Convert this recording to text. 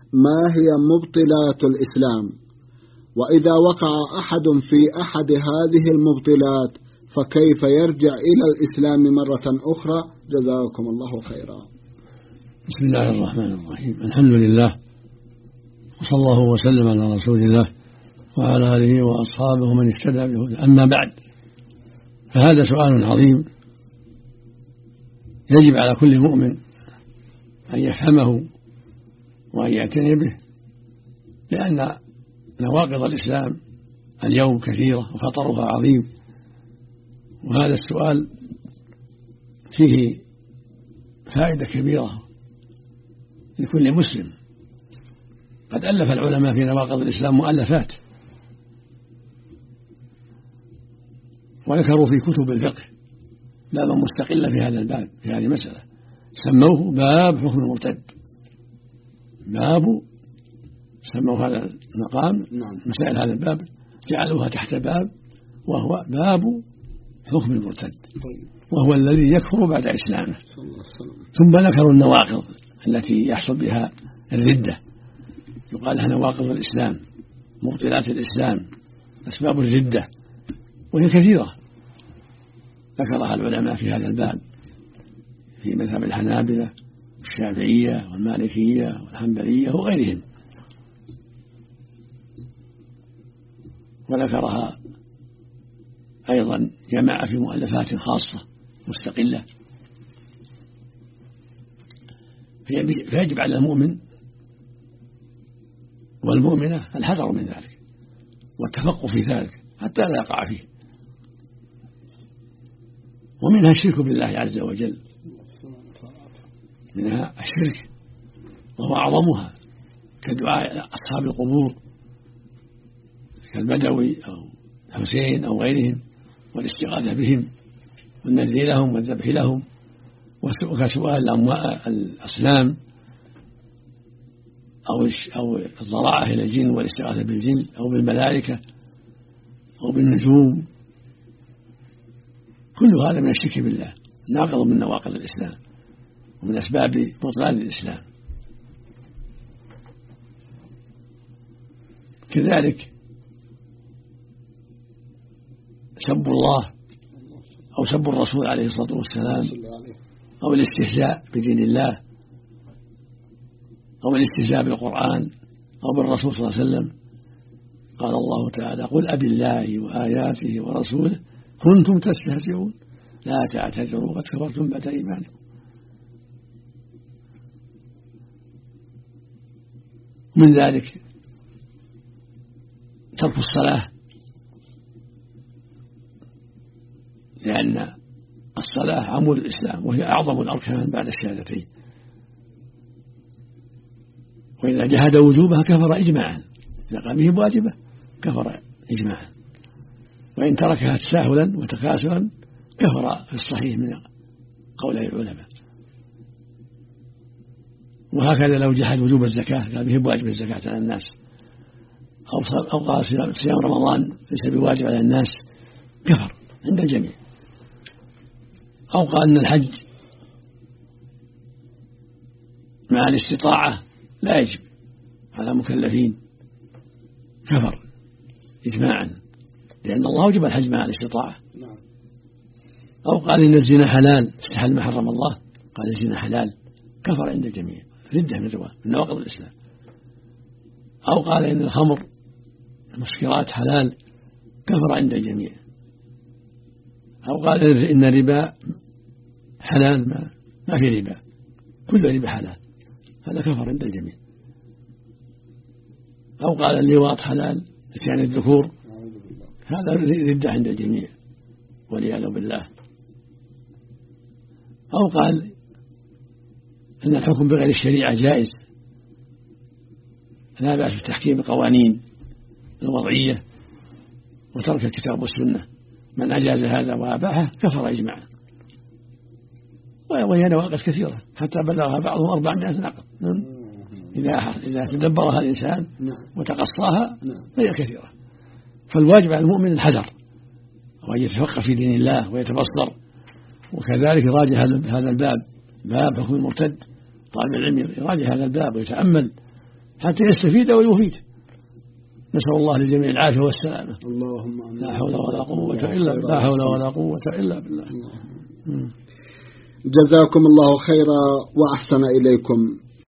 ما هي مبطلات الإسلام؟ وإذا وقع أحد في أحد هذه المبطلات فكيف يرجع إلى الإسلام مرة أخرى؟ جزاكم الله خيرا. بسم الله الرحمن الرحيم. الحمد لله، وصلى الله وسلم على رسول الله وعلى آله وأصحابه من اهتدى بهداه. أما بعد، فهذا سؤال عظيم يجب على كل مؤمن أن يفهمه وأن يعتني به، لأن نواقض الإسلام اليوم كثيرة وخطرها عظيم، وهذا السؤال فيه فائدة كبيرة لكل مسلم. قد ألف العلماء في نواقض الإسلام مؤلفات، وذكروا في كتب الفقه بابا مستقلة في هذا الباب، في هذه المسألة، سموه باب حكم المرتد. سموا هذا المقام مسائل هذا الباب جعلوها تحت باب، وهو باب حكم المرتد، وهو الذي يكفر بعد إسلامه. ثم ذكروا النواقض التي يحصل بها الردة، يقال لها نواقض الإسلام، مبطلات الإسلام، أسباب الردة، وهي كثيرة ذكرها العلماء في هذا الباب في مذهب الحنابلة والشافعية والمالكية والحنبلية وغيرهم، وذكرها أيضا جماعة في مؤلفات خاصة مستقلة. فيجب على المؤمن والمؤمنة الحذر من ذلك والتفقه في ذلك حتى لا يقع فيه. ومنها الشرك بالله عز وجل، منها الشرك وهو أعظمها، كدعاء أصحاب القبور كالبدوي أو الحسين أو غيرهم، والاستغاثة بهم والنذر لهم والذبح لهم، وكسؤال الأصنام أو الضراعة إلى الجن والاستغاثة بالجن أو بالملائكة أو بالنجوم. كل هذا من الشرك بالله، ناقض من نواقض الإسلام ومن أسباب بطلان الإسلام. كذلك سب الله أو سب الرسول عليه الصلاة والسلام، أو الاستهزاء بدين الله، أو الاستهزاء بالقرآن أو بالرسول صلى الله عليه وسلم. قال الله تعالى: قل أبي الله وآياته ورسوله كنتم تستهزئون لا تعتذروا قد كفرتم بعد إيمانكم. من ذلك ترك الصلاة، لأن الصلاة عمود الإسلام وهي أعظم الأركان بعد الشهادتين، وإذا جحد وجوبها كفر إجماعا، إذا قام به بواجبه كفر إجماعا، وإن تركها تساهلا وتكاسلا كفر في الصحيح من قول العلماء. وهكذا لو جحد وجوب الزكاة قال به بواجب الزكاة على الناس، أو قال صيام رمضان ليس بواجب على الناس كفر عند الجميع، أو قال أن الحج مع الاستطاعة لا يجب على مكلفين كفر إجماعا، لأن الله وجب الحج مع الاستطاعة. أو قال إن الزنا حلال استحل ما حرم الله، قال الزنا حلال كفر عند الجميع، ردة من الرواة من نواقض الإسلام. أو قال إن الخمر المسكرات حلال كفر عند الجميع. أو قال إن الربا حلال ما في ربا، كل ربا حلال، هذا كفر عند الجميع. أو قال اللواط حلال اتيان الذكور، هذا ردة عند الجميع والعياذ بالله. أو قال أن الحكم بغير الشريعة جائز، لا بأس بتحكيم القوانين الوضعية وترك الكتاب والسنة، من أجاز هذا وأباحه كفر إجماعا. وهي نواقض كثيرة حتى بلغها بعضهم 400 ناقض، إذا تدبرها الإنسان وتقصاها فهي كثيرة. فالواجب على المؤمن الحذر وأن يتفقه في دين الله ويتبصر، وكذلك يراجع هذا الباب، باب حكم المرتد. طالب العلم يراجع هذا الباب ويتأمل حتى يستفيد ويفيد. نسأل الله للجميع العافية والسلامة. اللهم آمين. لا حول ولا قوة إلا بالله. جزاكم الله خيرا وأحسن إليكم.